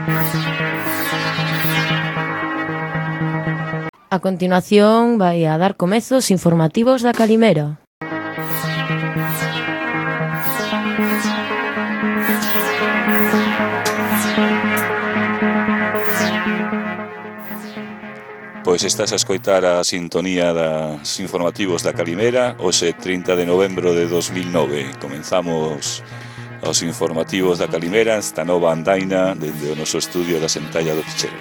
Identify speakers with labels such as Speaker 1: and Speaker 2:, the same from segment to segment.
Speaker 1: A continuación vai a dar comezos informativos da Calimera.
Speaker 2: Pois estás a escoitar a sintonía das informativos da Calimera hoxe 30 de novembro de 2009. Comenzamos os informativos da Calimera esta nova andaina dende o noso estudio da Sentalla do Pichel.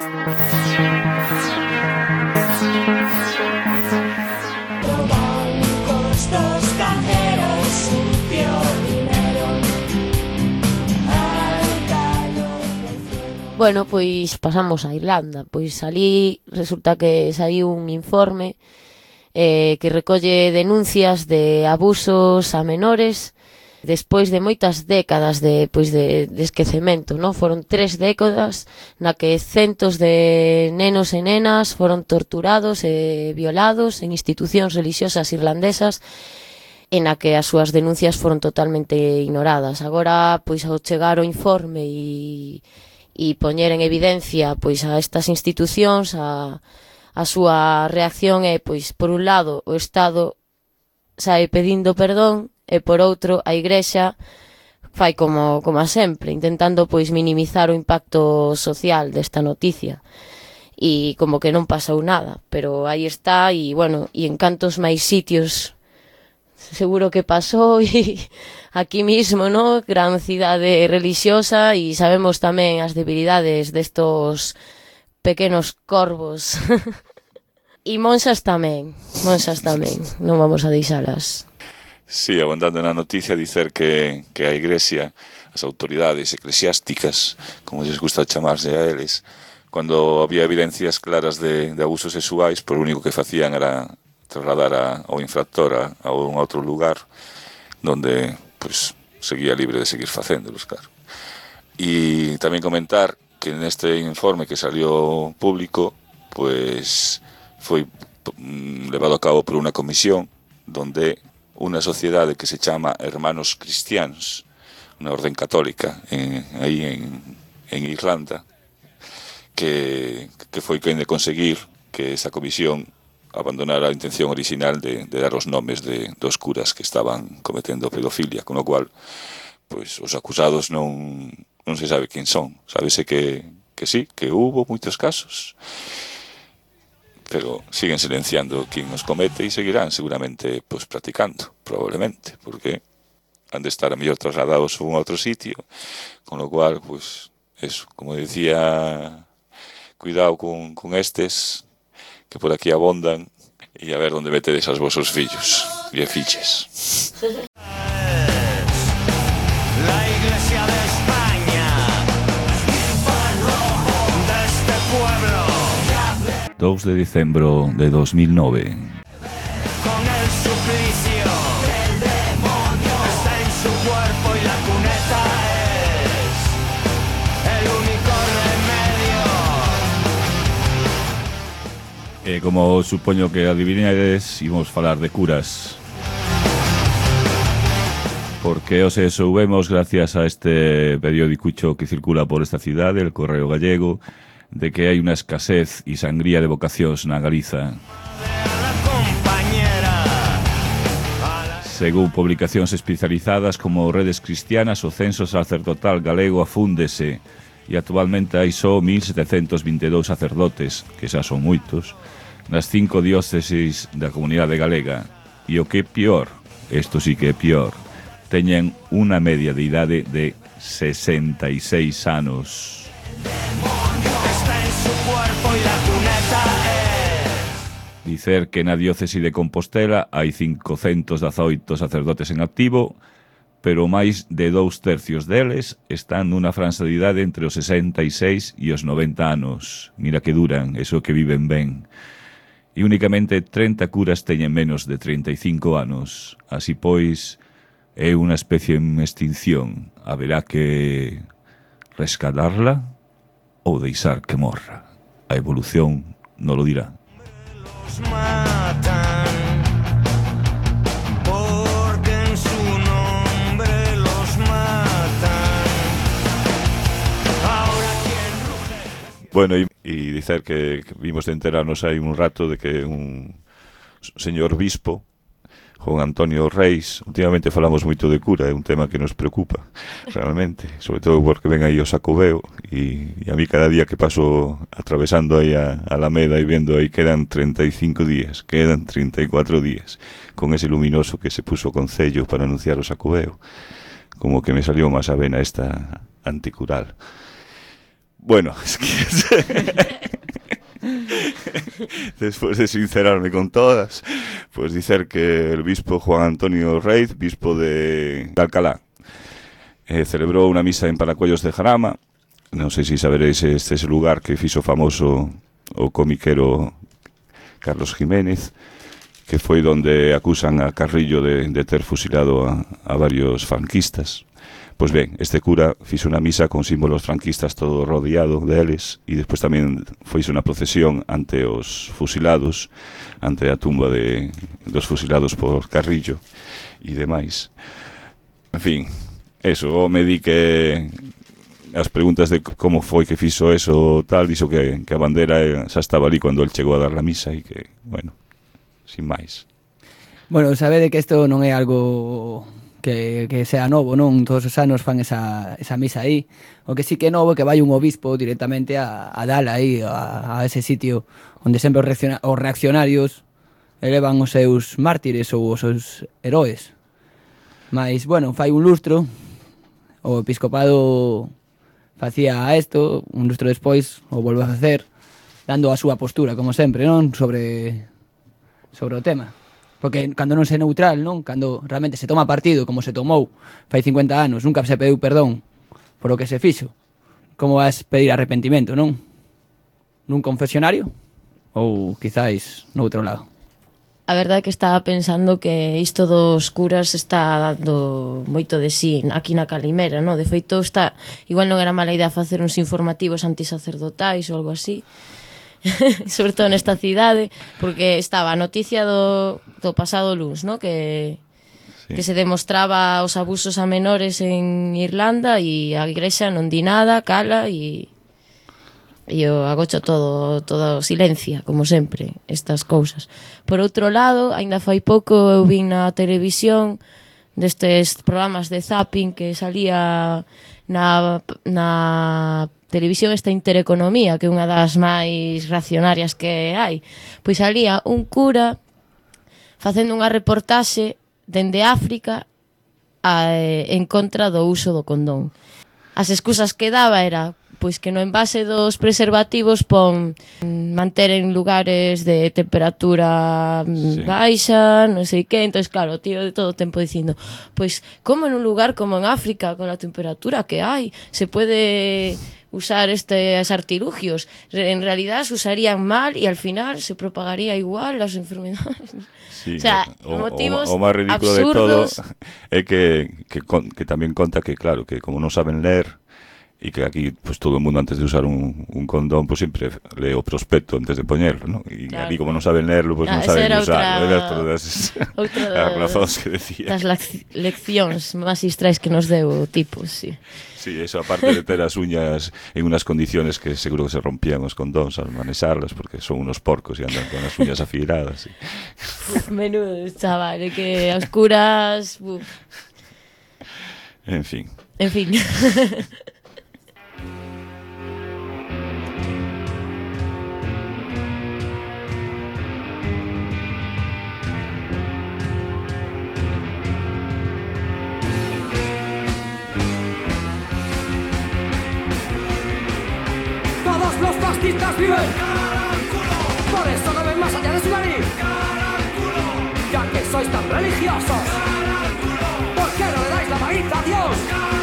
Speaker 1: Bueno, pois pasamos a Irlanda. Pois ali resulta que saiu un informe que recolle denuncias de abusos a menores despois de moitas décadas de esquecemento, non? Foron 3 décadas na que centos de nenos e nenas foron torturados e violados en institucións religiosas irlandesas e na que as súas denuncias foron totalmente ignoradas. Agora, pois, ao chegar o informe e poñer en evidencia pois a estas institucións, a súa reacción é, pois, por un lado, o Estado sae pedindo perdón e por outro a Igrexa fai como a sempre, intentando pois minimizar o impacto social desta noticia e como que non pasou nada, pero aí está e, bueno, e en cantos máis sitios seguro que pasou e aquí mismo, ¿no? Gran cidade religiosa e sabemos tamén as debilidades destos pequenos corvos e monxas tamén, non vamos a deixalas.
Speaker 2: Sí, abondando na noticia dicer que a Iglesia, as autoridades eclesiásticas, como lles gusta chamarse a eles, cando había evidencias claras de abusos sexuais, por o único que facían era trasladar ao infractor a un outro lugar donde pues seguía libre de seguir facéndolos, claro. E tamén comentar que neste informe que salió público pues foi levado a cabo por unha comisión donde unha sociedade que se chama Hermanos Cristianos, unha orden católica aí en Irlanda, que foi quen de conseguir que esa comisión abandonar a intención original de dar os nomes dos curas que estaban cometendo pedofilia, con o cual pois os acusados non se sabe quen son. Sábese que sí, que hubo moitos casos, pero siguen silenciando quen os comete e seguirán seguramente pois practicando, probablemente, porque han de estar a mellor trasladados a un outro sitio, con o cual, pois, eso, como decía, cuidado con estes que por aquí abondan e a ver onde metedes aos vosos fillos e filles.
Speaker 3: La Iglesia de España, deste pueblo.
Speaker 4: 2 de diciembro de 2009.
Speaker 3: Con el suplicio del demonio está en su cuerpo y la cuneta es el único remedio.
Speaker 4: Como supoño que adivinades, imos falar de curas. Porque os soubemos gracias a este periódico que circula por esta cidade, el Correo Gallego, de que hai unha escasez e sangría de vocacións na Galiza. Según publicacións especializadas como Redes Cristianas, o censo sacerdotal galego afúndese e actualmente hai só 1.722 sacerdotes, que xa son moitos, nas 5 dióceses da comunidade galega. E o que é pior, isto sí que é pior, teñen unha media de idade de 66 anos. Dicer que na diócese de Compostela hai 518 sacerdotes en activo, pero máis de 2/3 deles están nunha franxa de idade entre os 66 e os 90 anos. Mira que duran, eso que viven ben. E únicamente 30 curas teñen menos de 35 anos. Así pois, é unha especie en extinción. Haberá que rescatarla ou deixar que morra. A evolución non lo dirá. Bueno, e dicer que vimos de enterarnos hai un rato de que un señor bispo, Juan Antonio Reis, últimamente falamos moito de cura, é un tema que nos preocupa realmente, sobre todo porque ven aí o Xacobeo e a mí cada día que paso atravesando aí a Alameda e vendo aí quedan 35 días, quedan 34 días con ese luminoso que se puso o Concello para anunciar o Xacobeo, como que me salió máis a vena esta anticural. Bueno, es que después de sincerarme con todas, pues dicer que el obispo Juan Antonio Reid, bispo de Alcalá, celebró una misa en Paracuellos de Jarama. Non sei se saberéis, este es el lugar que fixo famoso o comiquero Carlos Jiménez, que foi donde acusan a Carrillo de ter fusilado a varios franquistas. Pois ben, este cura fixo unha misa con símbolos franquistas todo rodeado deles e despois tamén foise unha procesión ante os fusilados, ante a tumba dos fusilados por Carrillo e demais. En fin, eso, me di que as preguntas de como foi que fixo eso tal, dixo que a bandera xa estaba ali cando el chegou a dar a misa e que, bueno, sin máis.
Speaker 5: Bueno, sabede que isto non é algo que sea novo, non? Todos os anos fan esa misa aí. O que sí que é novo é que vai un obispo directamente a dala aí, a ese sitio onde sempre os reaccionarios elevan os seus mártires ou os seus heróis. Mas, bueno, fai un lustro, o episcopado facía isto, un lustro despois o volve a facer, dando a súa postura, como sempre, non? Sobre o tema. Porque cando non se é neutral, non? Cando realmente se toma partido, como se tomou fai 50 anos, nunca se pediu perdón por o que se fixo. Como vas pedir arrepentimento, non? Nun confesionario? Ou quizáis no outro lado?
Speaker 1: A verdade é que estaba pensando que isto dos curas está dando moito de sí aquí na Calimera, non? De feito, igual non era mala idea facer uns informativos antisacerdotais ou algo así, sobre todo nesta cidade, porque estaba a noticia do pasado luns, ¿no? Que se demostraba os abusos a menores en Irlanda e a Igrexa non di nada, cala e o agocho todo silencia, como sempre, estas cousas. Por outro lado, aínda fai pouco eu vin na televisión destes programas de zapping que salía na televisión esta Intereconomía, que é unha das máis racionarias que hai. Pois salía un cura facendo unha reportaxe dende África en contra do uso do condón. As excusas que daba era pois que no envase dos preservativos pon manter en lugares de temperatura baixa, non sei que. Entón, claro, o tío de todo o tempo dicindo, pois como en un lugar como en África, con a temperatura que hai, se pode usar estes artilugios. En realidad se usarían mal e al final se propagaría igual las enfermedades.
Speaker 4: Sí,
Speaker 1: o sea, motivos
Speaker 4: o máis ridículo
Speaker 1: absurdos.
Speaker 4: de todo é que tamén conta que, claro, que como non saben ler e que aquí pues todo o mundo antes de usar un condón pues sempre lee o prospecto antes de poñerlo, ¿no? E claro, ali como non saben leerlo pues non saben usarlo. Era outra das razóns que decía.
Speaker 1: Das leccións magistrais que nos deu o tipo, sí.
Speaker 4: Sí, eso, aparte de ter as uñas en unas condiciones que seguro que se rompían os condóns al manexarlas, porque son unos porcos e andan con as uñas afiladas. Sí.
Speaker 1: Menudo, chaval, que as curas...
Speaker 4: En fin.
Speaker 3: Los fascistas viven, por eso no ven más allá de su nariz, ya que sois tan religiosos, ¿por qué no le dais la manita a Dios?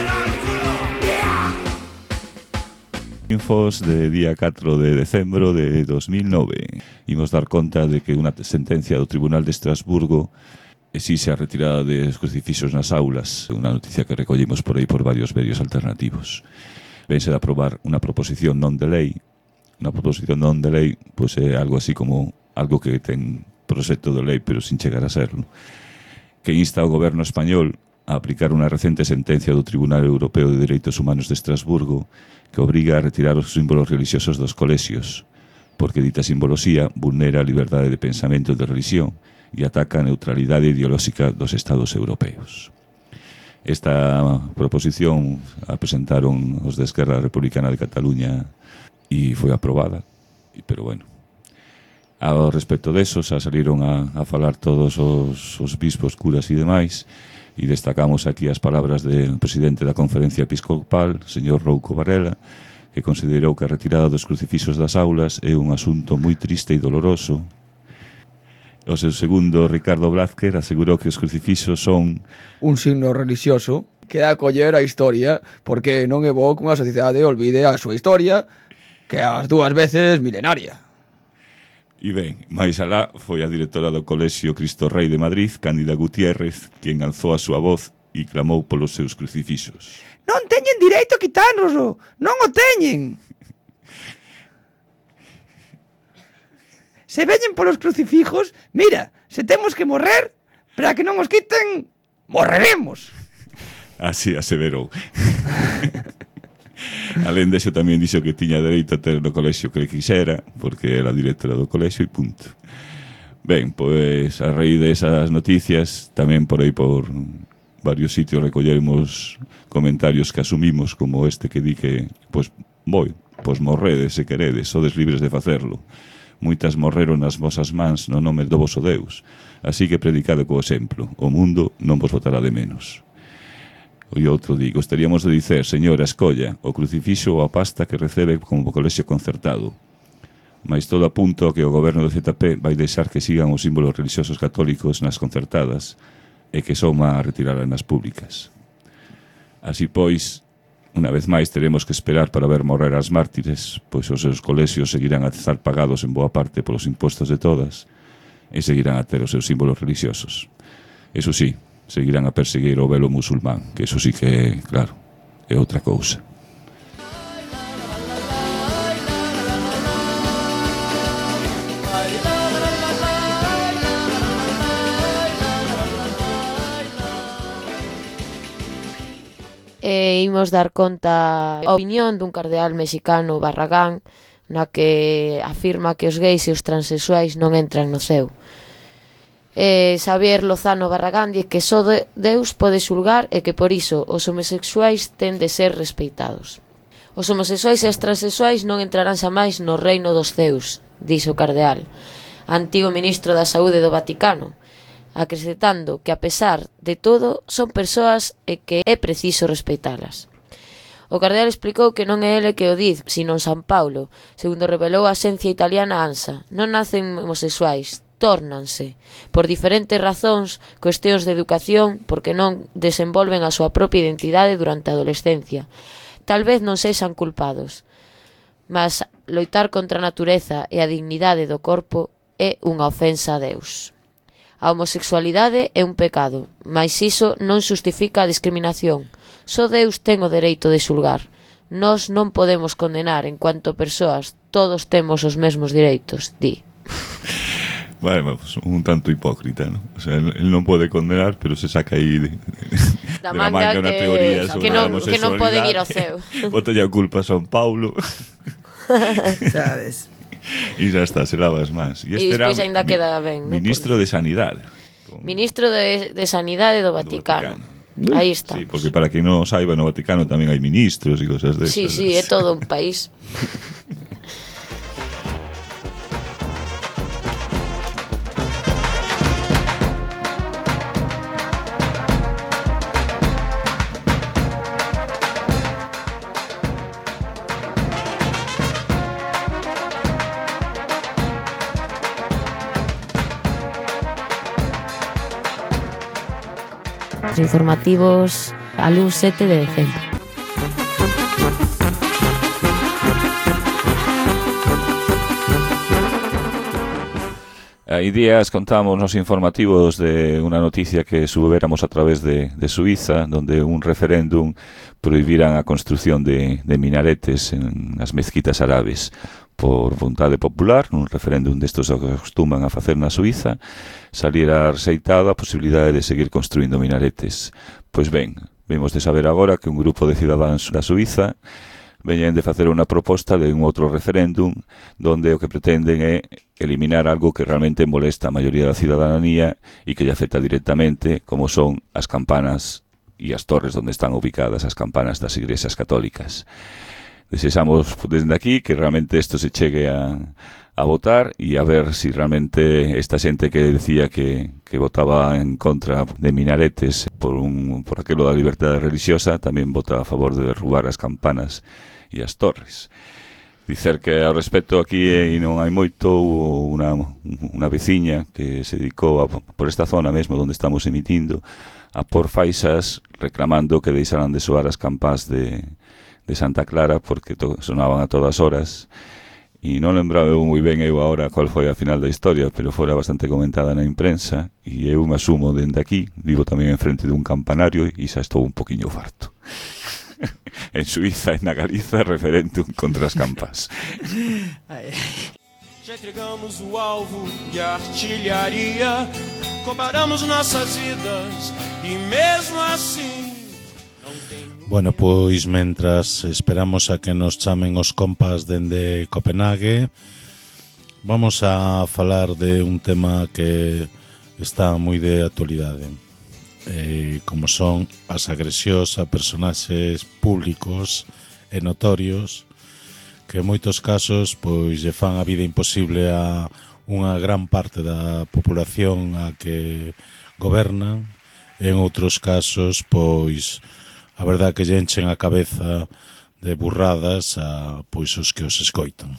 Speaker 4: Infos de día 4 de decembro de 2009. Imos dar conta de que unha sentencia do Tribunal de Estrasburgo exixe a retirada de crucifixos nas aulas, unha noticia que recollimos por aí por varios medios alternativos. Vense de aprobar unha proposición non de lei. Unha proposición non de lei pois é algo así como algo que ten proxecto de lei pero sin chegar a serlo, que insta ao goberno español a aplicar unha recente sentencia do Tribunal Europeo de Dereitos Humanos de Estrasburgo que obriga a retirar os símbolos religiosos dos colexios, porque dita simbolosía vulnera a liberdade de pensamento e de religión e ataca a neutralidade ideolóxica dos Estados europeos. Esta proposición a presentaron os de Esquerra Republicana de Cataluña e foi aprobada, pero bueno. Ao respecto deso, xa saliron a falar todos os bispos, curas e demais, e destacamos aquí as palabras do presidente da Conferencia Episcopal, señor Rouco Varela, que considerou que a retirada dos crucifixos das aulas é un asunto moi triste e doloroso. O seu segundo, Ricardo Blázquez, asegurou que os crucifixos son
Speaker 5: un signo religioso que dá a coller a historia, porque non é bo que unha sociedade olvide a súa historia, que ás dúas veces milenaria.
Speaker 4: E ben, máis alá foi a directora do Colexio Cristo Rei de Madrid, Cándida Gutiérrez, quen alzou a súa voz e clamou polos seus crucifixos.
Speaker 5: Non teñen direito a quitárnoslo, non o teñen. Se veñen polos crucifijos, mira, se temos que morrer, para que non os quiten, morreremos.
Speaker 4: Así aseverou. Alén deso tamén dixo que tiña dereito a ter no colexio que le quixera, porque era directora do colexio e punto. Ben, pois a raíz desas noticias, tamén por aí por varios sitios recolleremos comentarios que asumimos como este que di que, pois morredes se queredes, sodes libres de facerlo. Moitas morreron nas vosas mans no nome do voso Deus, así que predicade co exemplo, o mundo non vos botará de menos. E outro di, gostaríamos de dicer, señora, escolla, o crucifixo ou a pasta que recebe como colexio concertado. Mais todo apunta a que o goberno do ZP vai deixar que sigan os símbolos religiosos católicos nas concertadas e que son a retirarlas nas públicas. Así pois, unha vez máis teremos que esperar para ver morrer as mártires, pois os seus colexios seguirán a estar pagados en boa parte polos impostos de todas e seguirán a ter os seus símbolos religiosos. Eso sí, seguirán a perseguir o velo musulmán, que eso sí que, claro, é outra cousa.
Speaker 1: Imos dar conta a opinión dun cardeal mexicano, Barragán, na que afirma que os gays e os transexuais non entran no ceo. Xavier Lozano Barragán di que só Deus pode xulgar e que por iso os homosexuais ten de ser respeitados. Os homosexuais e as transexuais non entrarán xamais no reino dos ceus, dixo o cardeal, antigo ministro da Saúde do Vaticano, acrescentando que a pesar de todo son persoas e que é preciso respeitalas. O cardeal explicou que non é ele que o diz, sino San Paulo, segundo revelou a axencia italiana ANSA. Non nacen homosexuais, tórnanse, por diferentes razóns, cuestións de educación, porque non desenvolven a súa propia identidade durante a adolescencia. Tal vez non sexan culpados, mas loitar contra a natureza e a dignidade do corpo é unha ofensa a Deus. A homosexualidade é un pecado, mas iso non xustifica a discriminación. Só Deus ten o dereito de xulgar. Nós non podemos condenar en cuanto persoas, todos temos os mesmos direitos, di.
Speaker 4: Bueno, un tanto hipócrita, ¿no? O sea, él non pode condenar, pero se saca aí de
Speaker 1: la manga
Speaker 4: unha teoría sobre a homosexualidade.
Speaker 1: Que non poden ir ao ceo.
Speaker 4: Botalle a culpa a San Paulo.
Speaker 5: Sabes?
Speaker 4: E xa está, se lava as mans.
Speaker 1: E despois ainda queda ben, ¿no?
Speaker 4: Ministro de Sanidade.
Speaker 1: Ministro de Sanidade do Vaticano. Aí está.
Speaker 4: Sí, porque para que non saiba, no Vaticano tamén hai ministros e cosas desas.
Speaker 1: Sí, é todo un país. Informativos a luz 7 de decembro.
Speaker 4: Hai días contamos nos informativos de unha noticia que subveramos a través de Suiza, donde un referéndum prohibiran a construción de minaretes en as mezquitas árabes, por vontade popular, nun referéndum destos que acostuman a facer na Suiza, saliera rexeitada a posibilidade de seguir construindo minaretes. Pois ben, vimos de saber agora que un grupo de cidadáns da Suiza veñen de facer unha proposta de un outro referéndum donde o que pretenden é eliminar algo que realmente molesta a maioría da cidadanía e que lle afecta directamente, como son as campanas e as torres onde están ubicadas as campanas das igrexas católicas. Desexamos desde aquí que realmente isto se chegue a votar e a ver si realmente esta xente que decía que votaba en contra de minaretes por aquilo da liberdade religiosa tamén vota a favor de derrubar as campanas e as torres. Dicer que ao respecto aquí non hai moito, hubo unha veciña que se dedicou por esta zona mesmo onde estamos emitindo a por faixas reclamando que deixaran de soar as campás de Santa Clara porque sonaban a todas horas e non lembraba moi ben eu agora cual foi a final da historia, pero fora bastante comentada na imprensa e eu me asumo dende aquí, vivo tamén en frente dun campanario e xa estou un poquinho farto. En Suiza e na Galiza referéndum contra as campás.
Speaker 6: Já entregamos o alvo e a artilharia, comparamos nossas vidas e mesmo assim.
Speaker 7: Bueno, pois mentras esperamos a que nos chamen os compas dende Copenhague, vamos a falar de un tema que está moi de actualidade. Como son as agresións a personaxes públicos e notorios que en moitos casos pois lle fan a vida imposible a unha gran parte da población a que gobernan e en outros casos pois a verdad que lle enchen a cabeza de burradas a pois os que os escoitan.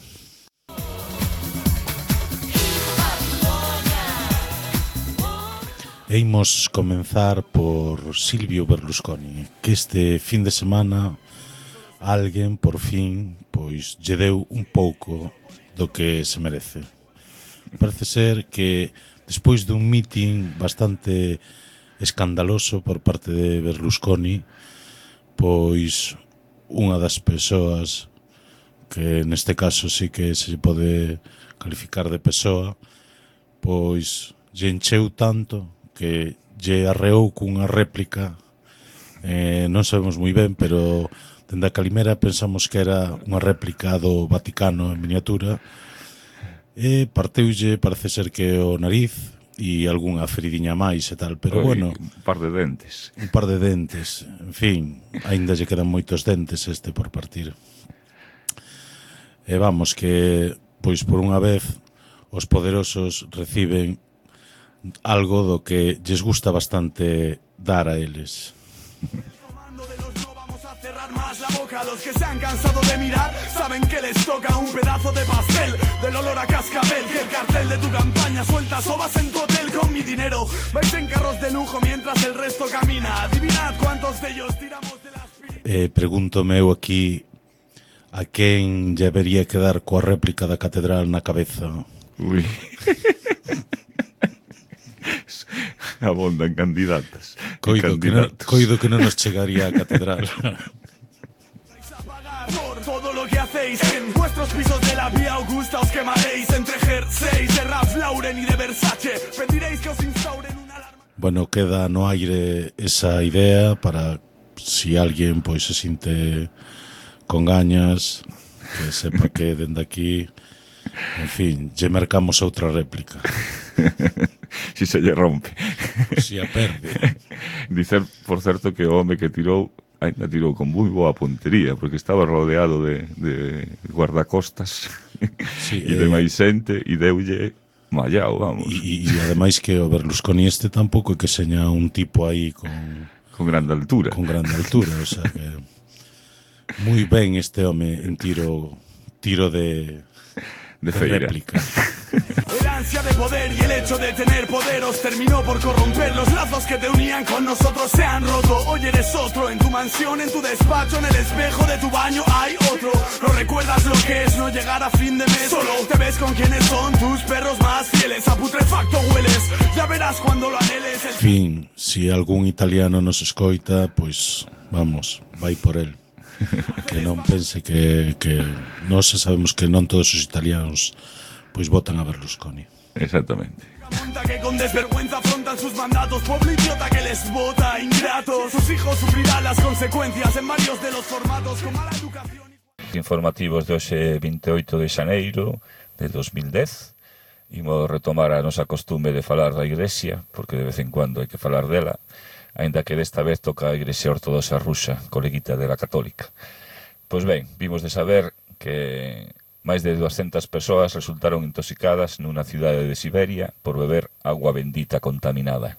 Speaker 7: Imos comenzar por Silvio Berlusconi, que este fin de semana alguén, por fin, pois lle deu un pouco do que se merece. Parece ser que despois dun meeting bastante escandaloso por parte de Berlusconi, pois unha das persoas que neste caso sí que se pode calificar de persoa, pois lle encheu tanto que lle arreou cunha réplica, non sabemos moi ben, pero dende a Calimera pensamos que era unha réplica do Vaticano en miniatura, e parteulle, parece ser que o nariz e algunha feridiña máis e tal, pero bueno,
Speaker 4: un par de dentes.
Speaker 7: Un par de dentes, en fin, aínda lle quedan moitos dentes por partir. E vamos que, pois por unha vez, os poderosos reciben algo do que lles gusta bastante dar a eles.
Speaker 3: Más la boca, los que se han cansado de mirar saben que les toca un pedazo de pastel del olor a cascabel, que el cartel de tu campaña suelta sobas en tu hotel con mi dinero. Vais en carros de lujo mientras el resto camina. Adivinad cuántos de ellos tiramos de las...
Speaker 7: Pregúntome eu aquí a quen lle vería quedar coa réplica da catedral na cabeza.
Speaker 4: Ui. Abondan candidatas.
Speaker 7: Coido que non nos chegaría a catedral.
Speaker 3: Por todo lo que hacéis en vuestros pisos de la Vía Augusta os quemaréis entre jerseys de Ralph Lauren y de Versace. Pediréis que os instauren una alarma.
Speaker 7: Bueno, queda no aire esa idea para si alguén pois se sinte con gañas, que sepa que dende aquí, en fin, lle mercamos outra réplica.
Speaker 4: Si se lle rompe.
Speaker 7: Si a perde.
Speaker 4: Dicer, por certo, que o home que tirou ainda tirou con moi boa puntería, porque estaba rodeado de guardacostas
Speaker 7: sí,
Speaker 4: e de máis xente e deulle mallao, vamos.
Speaker 7: E ademais que o Berlusconi tampouco é que seña un tipo aí
Speaker 4: con grande altura.
Speaker 7: Con grande altura, o sea que moi ben este home en tiro de réplica.
Speaker 3: El ansia de poder y el hecho de tener poder os terminó por corromper. Los lazos que te unían con nosotros se han roto. Hoy eres otro, en tu mansión, en tu despacho, en el espejo de tu baño hay otro. No recuerdas lo que es no llegar a fin de mes. Solo te ves con quienes son tus perros más fieles. A putrefacto hueles, ya verás cuando lo anheles.
Speaker 7: En fin, si algún italiano nos escoita, pues vamos, vai por él. que non pense que nós sabemos que non todos os italianos pois votan a Berlusconi.
Speaker 4: Exactamente.
Speaker 6: Que con desvergüenza afrontan sus mandatos. Pueblo idiota que les vota, ingratos. Sus hijos sufrirán las consecuencias en varios de los formatos con mala educación.
Speaker 4: Informativos de hoxe 28 de xaneiro de 2010. Imos retomar a nosa costume de falar da Iglesia, porque de vez en cuando hai que falar dela, aínda que desta vez toca a Iglesia Ortodoxa Rusa, coleguita de la Católica. Pois ben, vimos de saber que máis de 200 persoas resultaron intoxicadas nunha cidade de Siberia por beber agua bendita contaminada.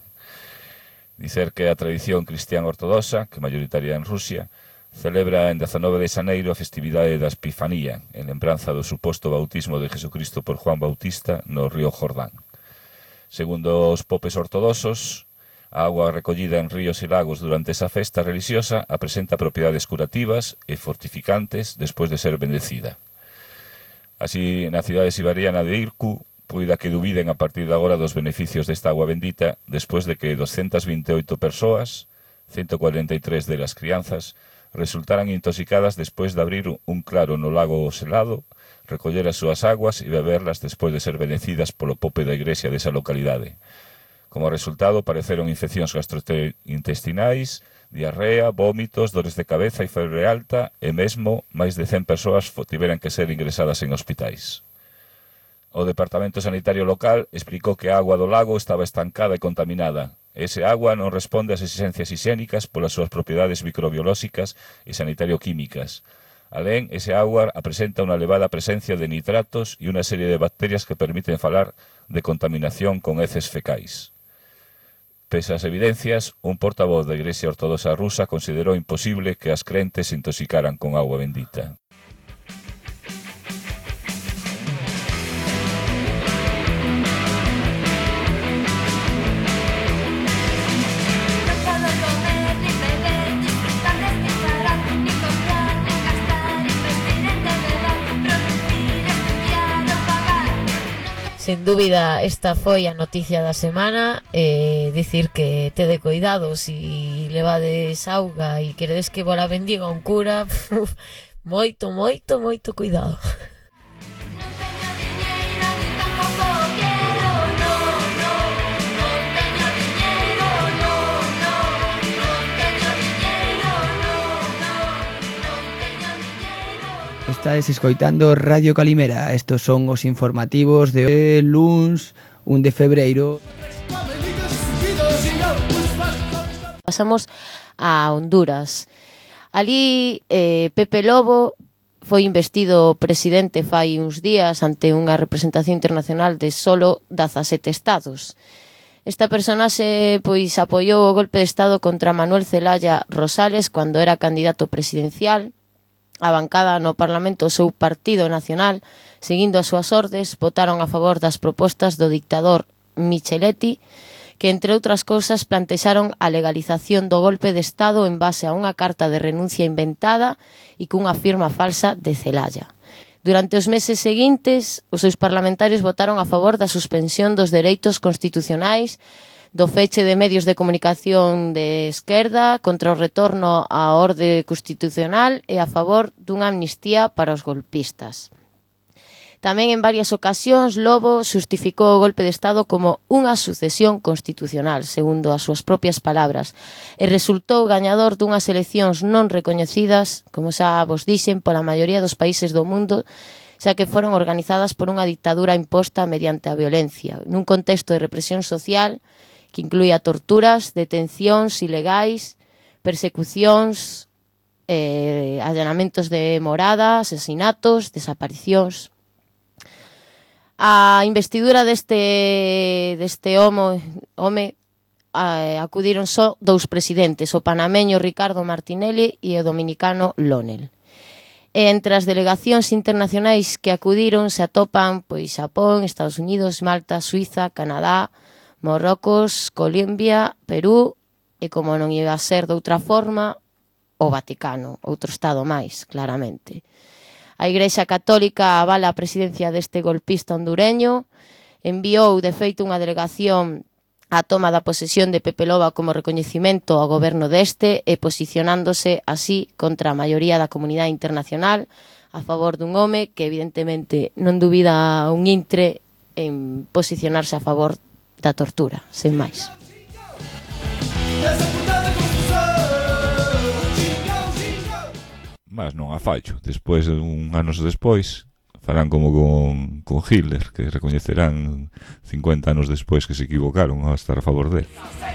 Speaker 4: Dicer que a tradición cristián ortodoxa, que é mayoritaria en Rusia, celebra en 19 de xaneiro a festividade da Epifanía, en lembranza do suposto bautismo de Jesucristo por Juan Bautista no río Jordán. Segundo os popes ortodoxos, a agua recollida en ríos e lagos durante esa festa religiosa apresenta propiedades curativas e fortificantes despois de ser bendecida. Así, na cidade siberiana de Irkut, puida que dubiden a partir de agora dos beneficios desta agua bendita despois de que 228 persoas, 143 delas crianzas, resultaran intoxicadas despois de abrir un claro no lago Selado, recoller as súas aguas e beberlas despois de ser bendecidas polo pope da igrexa desa localidade. Como resultado, apareceron infeccións gastrointestinais, diarrea, vómitos, dores de cabeza e febre alta, e mesmo máis de 100 persoas tiveran que ser ingresadas en hospitais. O Departamento Sanitario local explicou que a agua do lago estaba estancada e contaminada. Ese agua non responde ás exigencias higiénicas polas súas propiedades microbiolóxicas e sanitario-químicas. Alén, ese agua presenta unha elevada presencia de nitratos e unha serie de bacterias que permiten falar de contaminación con heces fecais. Pese ás evidencias, un portavoz da Igrexa Ortodoxa Rusa considerou imposible que as crentes se intoxicaran con agua bendita.
Speaker 1: Sen dúbida, esta foi a noticia da semana. Dicir que tede cuidado si levades auga e queredes que vola bendiga un cura, moito cuidado.
Speaker 5: Estáis escoitando Radio Calimera. Estos son os informativos de luns 1 de febreiro.
Speaker 1: Pasamos a Honduras. Ali Pepe Lobo foi investido presidente fai uns días ante unha representación internacional de solo 17 estados. Esta personaxe pois apoiou o golpe de estado contra Manuel Zelaya Rosales cando era candidato presidencial. A bancada no Parlamento, o seu Partido Nacional, seguindo as súas ordes, votaron a favor das propostas do dictador Micheletti, que, entre outras cousas, plantexaron a legalización do golpe de Estado en base a unha carta de renuncia inventada e cunha firma falsa de Zelaya. Durante os meses seguintes, os seus parlamentarios votaron a favor da suspensión dos dereitos constitucionais, do feche de medios de comunicación de esquerda, contra o retorno á orde constitucional e a favor dunha amnistía para os golpistas. Tamén en varias ocasións Lobo xustificou o golpe de Estado como unha sucesión constitucional, segundo as súas propias palabras, e resultou gañador dunhas eleccións non recoñecidas, como xa vos dixen, pola maioría dos países do mundo, xa que foron organizadas por unha dictadura imposta mediante a violencia, nun contexto de represión social que incluía torturas, detencións ilegais, persecucións, allanamentos de morada, asesinatos, desaparicións. A investidura deste home acudiron só dous presidentes, o panameño Ricardo Martinelli e o dominicano Lonel. E entre as delegacións internacionais que acudiron se atopan pois Xapón, Estados Unidos, Malta, Suiza, Canadá, Marrocos, Colombia, Perú e, como non iba a ser de outra forma, o Vaticano, outro estado máis, claramente. A Igrexa Católica avala a presidencia deste golpista hondureño, enviou, de feito, unha delegación a toma da posesión de Pepe Loba como recoñecimento ao goberno deste e posicionándose así contra a maioría da comunidade internacional a favor dun home que evidentemente non dubida un intre en posicionarse a favor da tortura, sen máis.
Speaker 4: Mas non a fallo. Despois, anos despois, farán como con Hitler, que recoñecerán 50 anos despois que se equivocaron a estar a favor dele.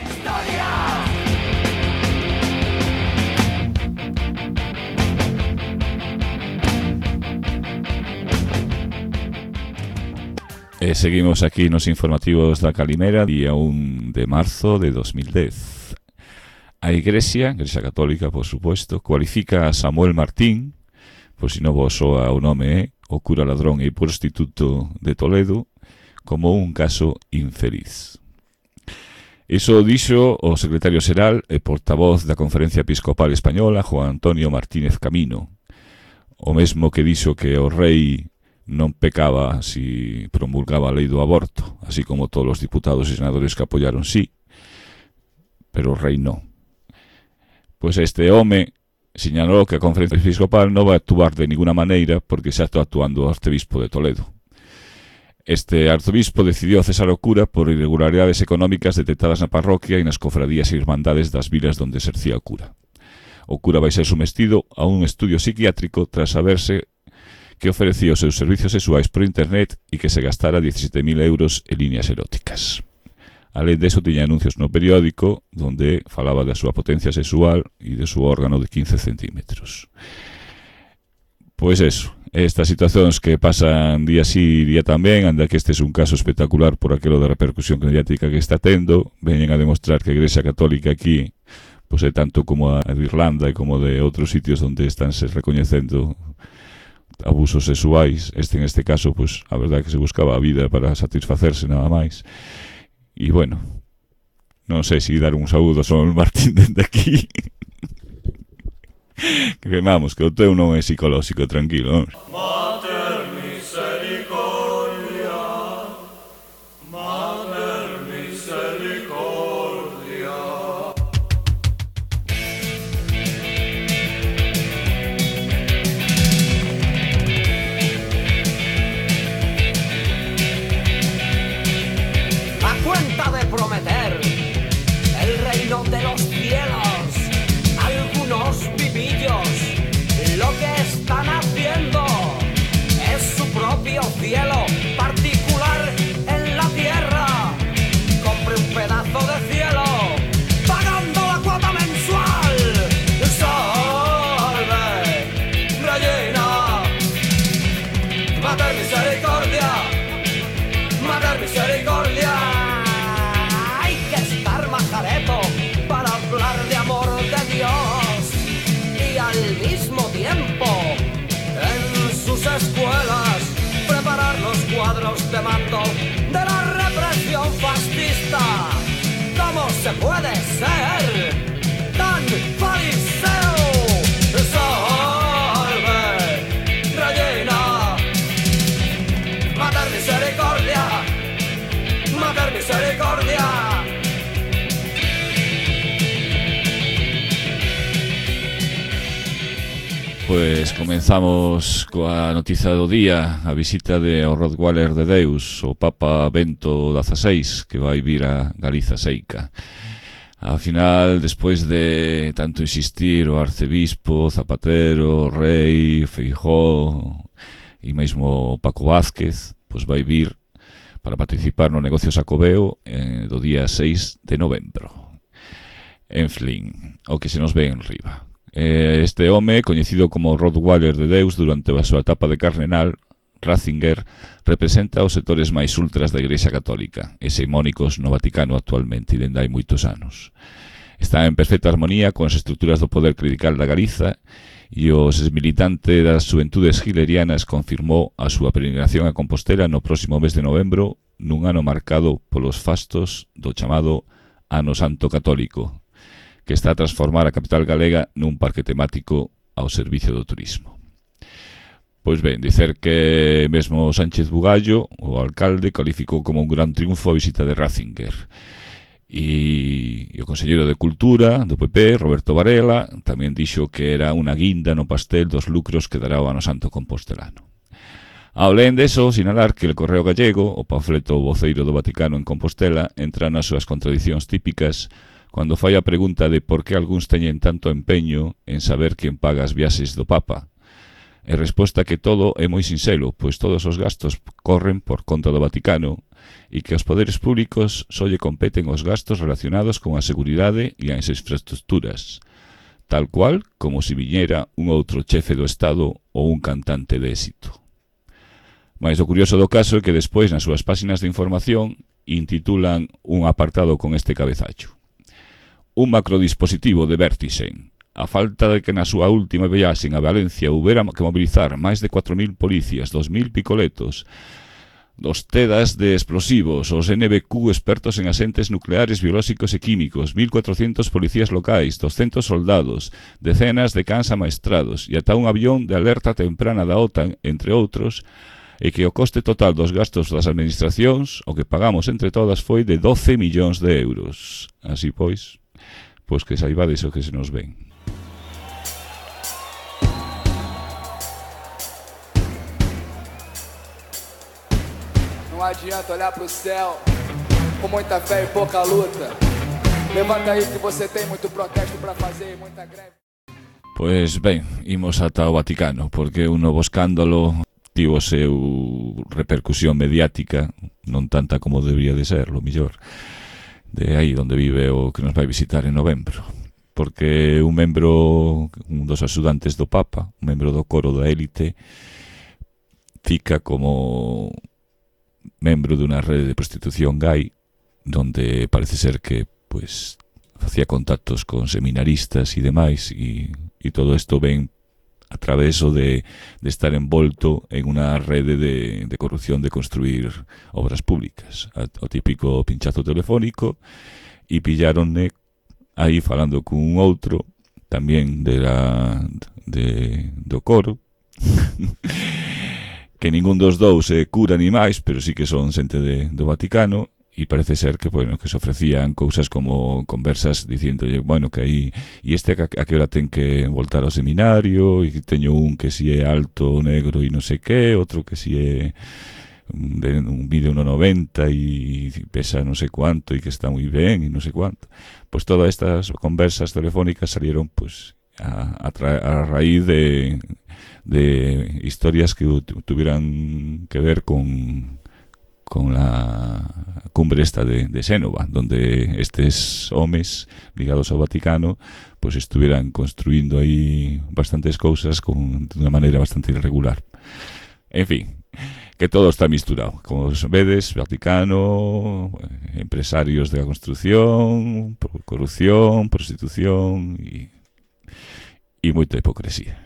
Speaker 4: E seguimos aquí nos informativos da Calimera, día 1 de marzo de 2010. A Igrexa Católica, por suposto, cualifica a Samuel Martín, por si non vos soa o nome, o cura ladrón e prostituto de Toledo, como un caso infeliz. Iso dixo o secretario xeral e portavoz da Conferencia Episcopal Española, Juan Antonio Martínez Camino, o mesmo que dixo que o rei non pecaba si promulgaba a lei do aborto, así como todos os diputados e senadores que apoyaron sí, pero o rei non. Pois este home señalou que a Conferencia Episcopal non vai actuar de ninguna maneira porque xa está actuando o arcebispo de Toledo. Este arzobispo decidiu cesar o cura por irregularidades económicas detectadas na parroquia e nas cofradías e irmandades das vilas donde exercía o cura. O cura vai ser sometido a un estudio psiquiátrico tras saberse que ofrecía os seus servicios sexuais por internet e que se gastara 17.000 euros en líneas eróticas. Alén deso, tiña anuncios no periódico donde falaba da súa potencia sexual e do seu órgano de 15 centímetros. Pois eso, estas situacións que pasan día sí, día tamén, anda que este é un caso espectacular por aquilo da repercusión mediática que está tendo, veñen a demostrar que a Igrexa Católica aquí, pois é tanto como a de Irlanda e como de outros sitios onde están se recoñecendo abusos sexuais, en este caso, pois a verdade que se buscaba a vida para satisfacerse nada máis. E bueno, non sei se dar un saúdo a Samuel Martín dende aquí. Que vamos, que o teu non é psicolóxico, tranquilo, vamos.
Speaker 6: Mater misericordia, Mater misericordia.
Speaker 3: A cuenta de prometer el reino de los cielos, algunos vivillos lo que están haciendo es su propio cielo particular en la tierra. Compre un pedazo de cielo pagando la cuota mensual. Salve, Regina, Mater misericordia, Mater misericordia. Hay que estar majareto para hablar de amor de Dios y al mismo tiempo en sus escuelas preparar los cuadros de mando de la represión fascista. ¿Cómo se puede ser tan fariseo? Salve, Regina, Mater misericordia, Mater misericordia.
Speaker 4: Pois comenzamos coa noticia do día, a visita de ao Rottweiler de Deus, o Papa Bento XVI, que vai vir a Galiza Seica. Ao final, despois de tanto insistir o arcebispo, Zapatero, o rei, Feijóo e mesmo Paco Vázquez, pois vai vir para participar no negocio Xacobeo do día 6 de novembro. En fin, o que se nos ve en riba. Este home, coñecido como Rottweiler de Deus durante a súa etapa de cardenal, Ratzinger, representa os sectores máis ultras da Igrexa Católica, hexemónicos no Vaticano actualmente e dende hai moitos anos. Está en perfecta armonía con as estruturas do poder clerical da Galiza e o exmilitante das xuventudes hilerianas confirmou a súa peregrinación a Compostela no próximo mes de novembro, nun ano marcado polos fastos do chamado Ano Santo Católico, que está a transformar a capital galega nun parque temático ao servicio do turismo. Pois ben, dicer que mesmo Sánchez Bugallo, o alcalde, calificou como un gran triunfo a visita de Ratzinger. E o conselleiro de Cultura do PP, Roberto Varela, tamén dixo que era unha guinda no pastel dos lucros que dará o Ano Santo compostelano. Ao len deso, sinalar que el Correo Gallego, o panfleto voceiro do Vaticano en Compostela, entra nas súas contradicións típicas cando fai a pregunta de por que algúns teñen tanto empeño en saber quen paga as viaxes do Papa. E resposta que todo é moi sinxelo, pois todos os gastos corren por conta do Vaticano e que aos poderes públicos só lle competen os gastos relacionados con a seguridade e as infraestructuras, tal cual como se viñera un outro chefe do Estado ou un cantante de éxito. Mais o curioso do caso é que despois nas súas páxinas de información intitulan un apartado con este cabezacho: un macrodispositivo de Vertisen. A falta de que na súa última viaxe a Valencia houbera que mobilizar máis de 4.000 policías, 2.000 picoletos, dos TEDAS de explosivos, os NBQ expertos en asentes nucleares, biolóxicos e químicos, 1.400 policías locais, 200 soldados, decenas de cans amaestrados e ata un avión de alerta temprana da OTAN, entre outros, e que o coste total dos gastos das administracións, o que pagamos entre todas, foi de 12 millóns de euros. Así pois que saibades o que se nos ven.
Speaker 3: Não adianta olhar pro céu com muita fé e pouca luta. Levanta aí que você tem muito protesto pra fazer e muita greve.
Speaker 4: Pois ben, imos ata o Vaticano, porque un novo escándalo tivo seu repercusión mediática, non tanta como debería de ser, lo millor, de aí onde vive o que nos vai visitar en novembro. Porque un dos axudantes do Papa, un membro do coro da élite, fica como membro dunha rede de prostitución gay, donde parece ser que pues facía contactos con seminaristas e demais, e todo isto ven a través de estar envolto en unha rede de corrupción de construir obras públicas, o típico pinchazo telefónico, e pillaronne aí falando con un outro tamén do coro que ningún dos dous é cura ni máis, pero sí que son xente do Vaticano, e parece ser que, bueno, que se ofrecían cousas como conversas diciéndolle, bueno, que aí e este a que hora ten que voltar ao seminario, e teño un que si é alto, negro e non sei que, outro que si é de un vídeo 1,90 e pesa non sei cuánto e que está moi ben e non sei cuánto. Pois todas estas conversas telefónicas salieron pues a raíz de historias que tuvieran que ver con la cumbre esta de Xénova, donde estes homes ligados ao Vaticano pues estuvieran construindo aí bastantes cousas de unha maneira bastante irregular. En fin, que todo está misturado. Como vedes, Vaticano, empresarios de la construcción, corrupción, prostitución e moita hipocresía.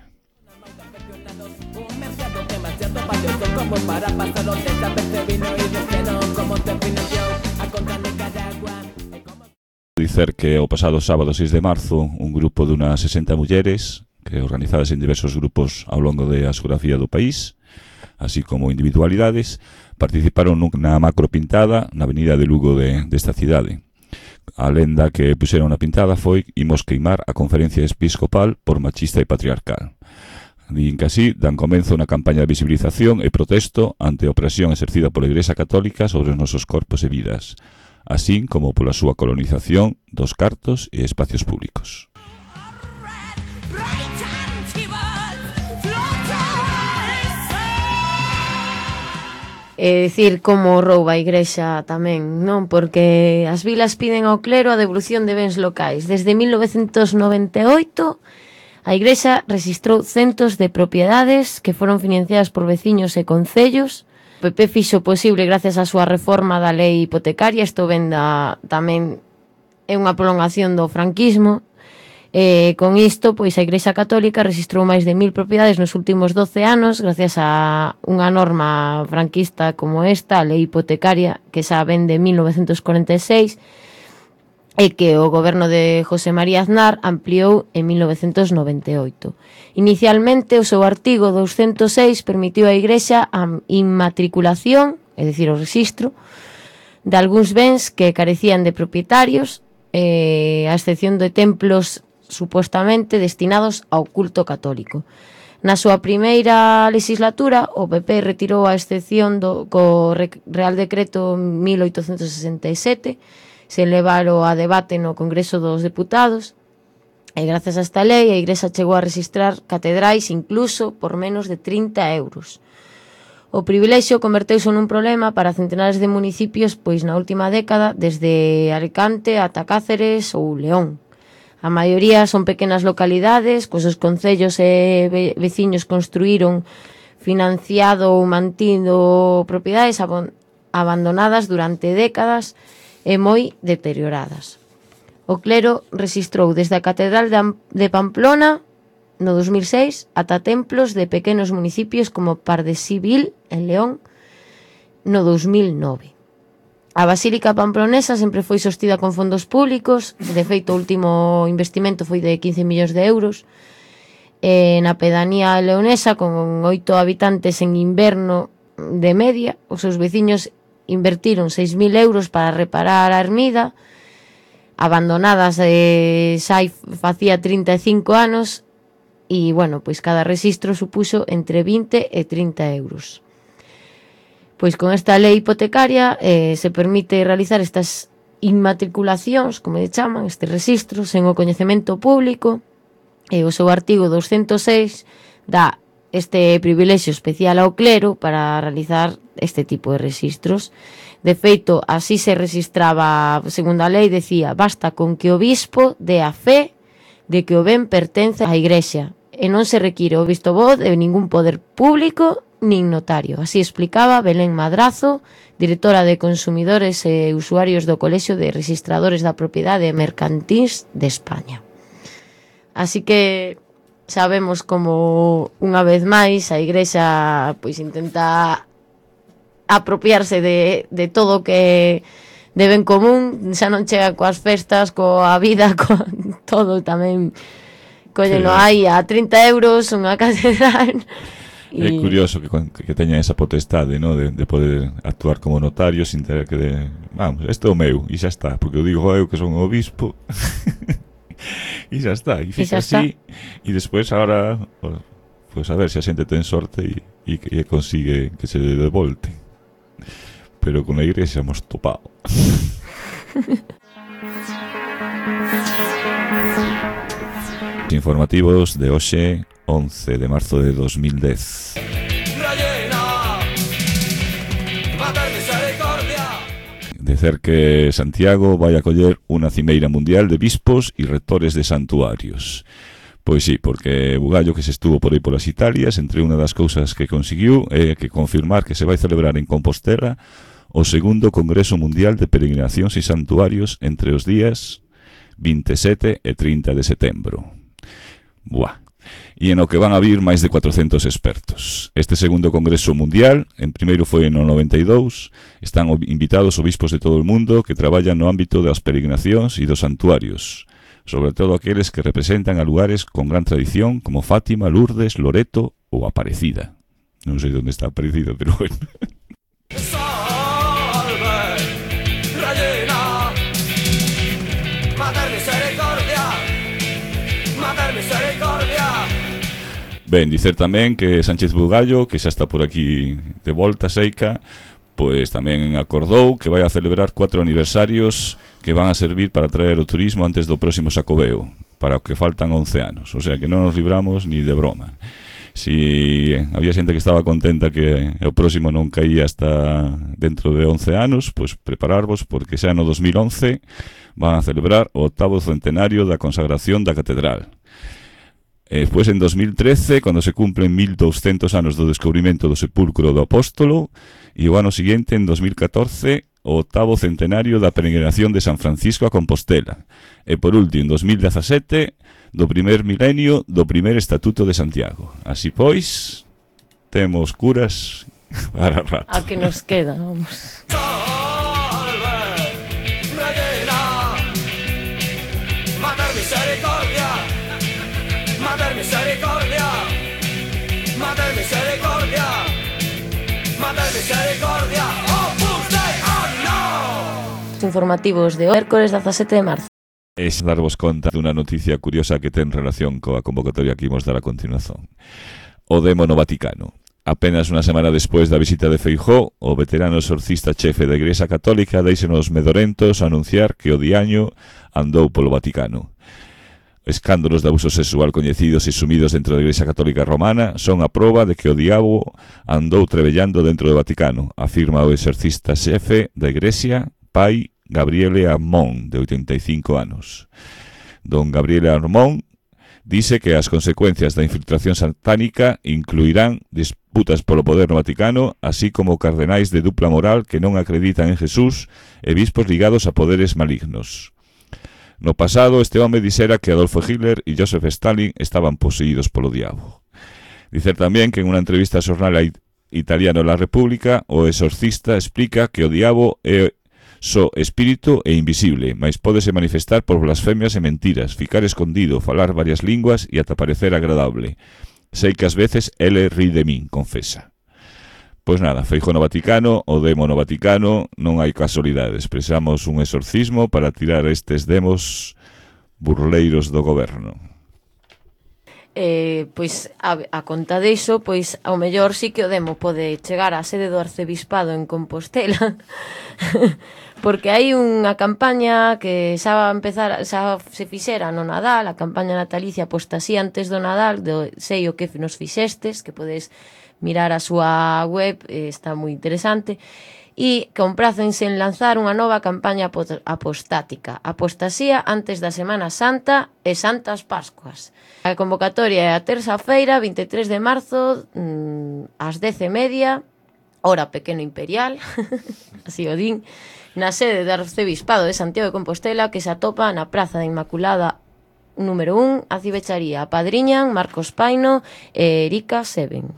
Speaker 4: Dicer que o pasado sábado 6 de marzo un grupo de unas 60 mulleres que organizadas en diversos grupos ao longo da xeografía do país, así como individualidades, participaron nunha macro pintada na avenida de Lugo desta cidade. A lenda que puxeron na pintada foi "Imos queimar a conferencia episcopal por machista e patriarcal". Din que así dan comezo unha campaña de visibilización e protesto ante a opresión exercida pola Igrexa Católica sobre os nosos corpos e vidas, así como pola súa colonización dos cartos e espacios públicos.
Speaker 1: É dicir, como rouba a Igrexa tamén, non? Porque as vilas piden ao clero a devolución de bens locais. Desde 1998, a Igrexa rexistrou centos de propiedades que foron financiadas por veciños e concellos. O PP fixo posible gracias á súa reforma da lei hipotecaria. Isto tamén é unha prolongación do franquismo. Con isto, pois a Igrexa Católica rexistrou máis de 1000 propiedades nos últimos 12 anos gracias a unha norma franquista como esta, a lei hipotecaria, que xa ven de 1946 e que o goberno de José María Aznar ampliou en 1998. Inicialmente, o seu artigo 206 permitiu á Igrexa a inmatriculación, é dicir, o rexistro, de algúns bens que carecían de propietarios, a excepción de templos supostamente destinados ao culto católico. Na súa primeira legislatura, o PP retirou a excepción co Real Decreto 1867, se levaron a debate no Congreso dos Deputados, e grazas a esta lei a Igrexa chegou a registrar catedrais incluso por menos de 30 euros. O privilexio converteuse nun problema para centenares de municipios pois na última década, desde Alicante ata Cáceres ou León. A maioría son pequenas localidades, cos os concellos e veciños construíron, financiado ou mantindo propiedades abandonadas durante décadas e moi deterioradas. O clero rexistrou desde a Catedral de Pamplona no 2006 ata templos de pequenos municipios como Pardesíbil, en León, no 2009. A Basílica Pamplonesa sempre foi sostida con fondos públicos, de feito o último investimento foi de 15 millóns de euros. Na pedanía leonesa, con 8 habitantes en inverno de media, os seus veciños invertiron 6.000 euros para reparar a ermida, abandonadas xa facía 35 anos, e, bueno, pois cada rexistro supuxo entre 20 e 30 euros. Pois con esta lei hipotecaria se permite realizar estas inmatriculacións, como lle chaman, estes rexistros, sen o coñecemento público, e o seu artigo 206 dá este privilexio especial ao clero para realizar este tipo de rexistros. De feito, así se registraba, segundo a lei, decía, basta con que o bispo dé a fe de que o ben pertence á Igrexa, e non se require o visto bo de ningún poder público nin notario. Así explicaba Belén Madrazo, directora de Consumidores e Usuarios do Colexio de Registradores da Propiedade Mercantís de España. Así que sabemos como, unha vez máis, a Igrexa pois intenta apropiarse de todo o que de ben común, xa non chega coas festas, coa vida, con todo tamén. Colleno aí a 30 euros unha catedral.
Speaker 4: É curioso que teña esa potestade, ¿no? de poder actuar como notario sin ter que vamos, este é o meu, e xa está, porque eu digo eu que son o obispo. E xa está, e fica así. E despois agora pues a ver se a xente ten sorte e consigue que se devolte. Pero con a Igrexa hemos topado. Informativos de hoxe, 11 de marzo de 2010. Decer que Santiago vai acoller unha cimeira mundial de bispos e rectores de santuarios. Pois sí, porque Bugallo, que se estuvo por aí polas Italias, entre unha das cousas que conseguiu é que confirmar que se vai celebrar en Compostela o segundo Congreso Mundial de Peregrinacións e Santuarios entre os días 27 e 30 de setembro. Buah. E en o que van a vir máis de 400 expertos. Este segundo Congreso Mundial, en primeiro foi no 92, están invitados obispos de todo o mundo que traballan no ámbito das peregrinacións e dos santuarios, sobre todo aqueles que representan a lugares con gran tradición como Fátima, Lourdes, Loreto ou Aparecida. Non sei onde está Aparecida, pero bueno. Ben, dicer tamén que Sánchez Bugallo, que xa está por aquí de volta, Seica, pois tamén acordou que vai a celebrar 4 aniversarios que van a servir para traer o turismo antes do próximo Xacobeo, para o que faltan 11 anos. O sea, que non nos libramos ni de broma. Si había xente que estaba contenta que o próximo non caía hasta dentro de 11 anos, pois prepararvos, porque xa no 2011 van a celebrar o 8º centenario da consagración da catedral. Despois, en 2013, cando se cumplen 1200 anos do descubrimento do sepulcro do apóstolo, e o ano seguinte, en 2014, o 8º centenario da peregrinación de San Francisco a Compostela. E por último, en 2017, do primer milenio do primer Estatuto de Santiago. Así pois, temos curas para rato.
Speaker 1: A que nos queda, vamos.
Speaker 6: Mater misericordia, Mater misericordia, Mater misericordia, Opus Dei, oh no!
Speaker 1: informativos de mércores 17 de marzo.
Speaker 4: Es darvos conta dunha noticia curiosa que ten relación coa convocatoria que imos dar a continuación. O demo no Vaticano. Apenas unha semana despois da visita de Feijóo, o veterano exorcista chefe da Igrexa Católica deixenos medorentos a anunciar que o diaño andou polo Vaticano. Escándalos de abuso sexual coñecidos e sumidos dentro da Igrexa Católica Romana son a proba de que o diabo andou trebellando dentro do Vaticano, afirma o exorcista xefe da Igrexa, pai Gabriele Armón, de 85 anos. Don Gabriele Armón dice que as consecuencias da infiltración satánica incluirán disputas polo poder no Vaticano, así como cardenais de dupla moral que non acreditan en Jesús e bispos ligados a poderes malignos. No pasado, este home dixera que Adolfo Hitler e Joseph Stalin estaban poseídos polo diabo. Dicer tamén que en unha entrevista ao xornal italiano La República, o exorcista explica que o diabo é só espírito e invisible, mas pódese manifestar por blasfemias e mentiras, ficar escondido, falar varias linguas e ata parecer agradable. Sei que ás veces ele ri de min, confesa. Pois nada, Feijóo no Vaticano, o demo no Vaticano, non hai casualidades. Precisamos un exorcismo para tirar estes demos burleiros do goberno.
Speaker 1: Pois a conta diso, pois ao mellor sí que o demo pode chegar á sede do arcebispado en Compostela, porque hai unha campaña que xa va a empezar, xa se fixera no Nadal, a campaña natalicia posta así antes do Nadal, do sei o que nos fixestes, que podes mirar a súa web, está moi interesante, e comprácense en lanzar unha nova campaña apostática, apostasía antes da Semana Santa e Santas Pascuas. A convocatoria é a terça-feira, 23 de marzo, ás 10:30, hora pequeno imperial, así o din, na sede do arcebispado de Santiago de Compostela, que se atopa na Praza da Inmaculada número 1, a Cibecharía. Apadriñan Marcos Paino e Erika Seven.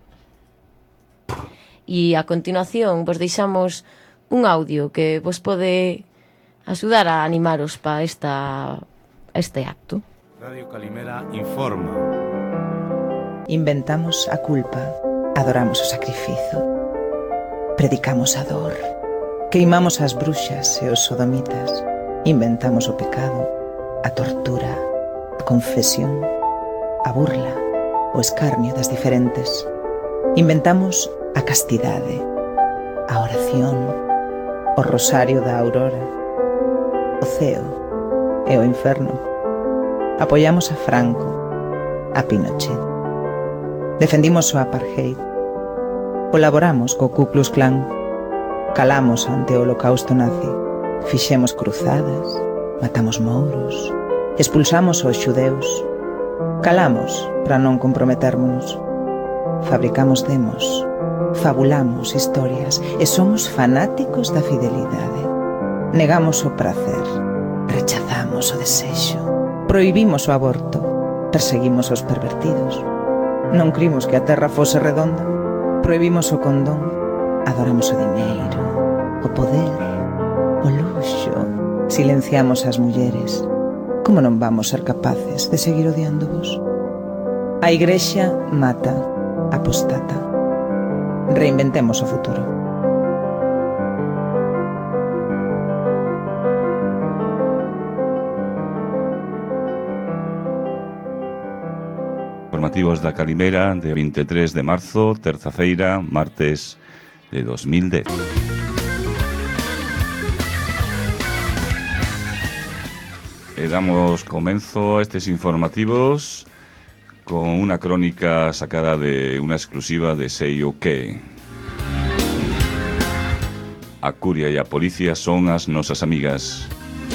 Speaker 1: E a continuación vos deixamos un audio que vos pode axudar a animaros para este acto.
Speaker 8: Radio Calimera informa.
Speaker 9: Inventamos a culpa, adoramos o sacrificio, predicamos a dor, queimamos as bruxas e os sodomitas, inventamos o pecado, a tortura, a confesión, a burla, o escarnio das diferentes. Inventamos a castidade, a oración, o rosario da aurora, o ceo e o inferno. Apoiamos a Franco, a Pinochet. Defendimos o apartheid. Colaboramos co Ku Klux Klan. Calamos ante o holocausto nazi. Fixemos cruzadas, matamos mouros, expulsamos os xudeus. Calamos para non comprometérmonos. Fabricamos demos, fabulamos historias e somos fanáticos da fidelidade. Negamos o prazer, rechazamos o desexo, prohibimos o aborto, perseguimos os pervertidos. Non crimos que a terra fose redonda, prohibimos o condón, adoramos o dineiro, o poder, o luxo, silenciamos as mulleres. Como non vamos ser capaces de seguir odiándovos? A Igrexa mata, apostata. Reinventemos o futuro.
Speaker 4: Informativos da Calimera de 23 de marzo, terça-feira, martes de 2010. E damos comenzo a estes informativos con unha crónica sacada de unha exclusiva de Sei o que. A curia e a policía son as nosas amigas.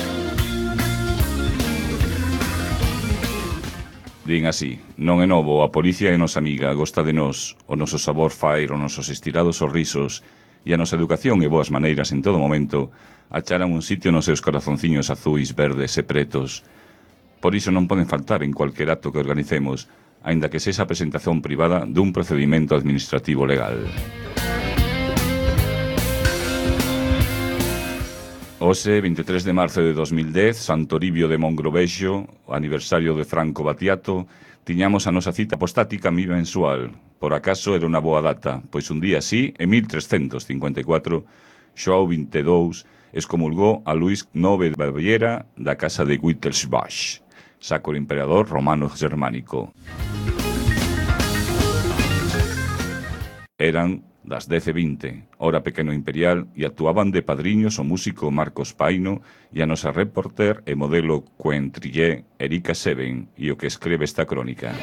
Speaker 4: Din así, non é novo, a policía é nosa amiga, gosta de nós, o noso sabor fair, os nosos estirados sorrisos e a nosa educación e boas maneiras en todo momento acharan un sitio nos seus corazonciños azuis, verdes e pretos. Por iso non poden faltar en cualquier acto que organicemos, aínda que sexa a presentación privada dun procedimento administrativo legal. Hoxe, 23 de marzo de 2010, Santo Toribio de Mongrovexo, o aniversario de Franco Battiato, tiñamos a nosa cita apostática mensual. Por acaso era unha boa data, pois un día así, en 1354, Xoao 22, excomulgou a Luís IX de Baviera da casa de Wittelsbach, sacro emperador romano germánico. Eran das 10:20, hora pequeno imperial, e actuaban de padriños o músico Marcos Paino e a nosa reporter e modelo Coentrillé Erika Seven e o que escribe esta crónica.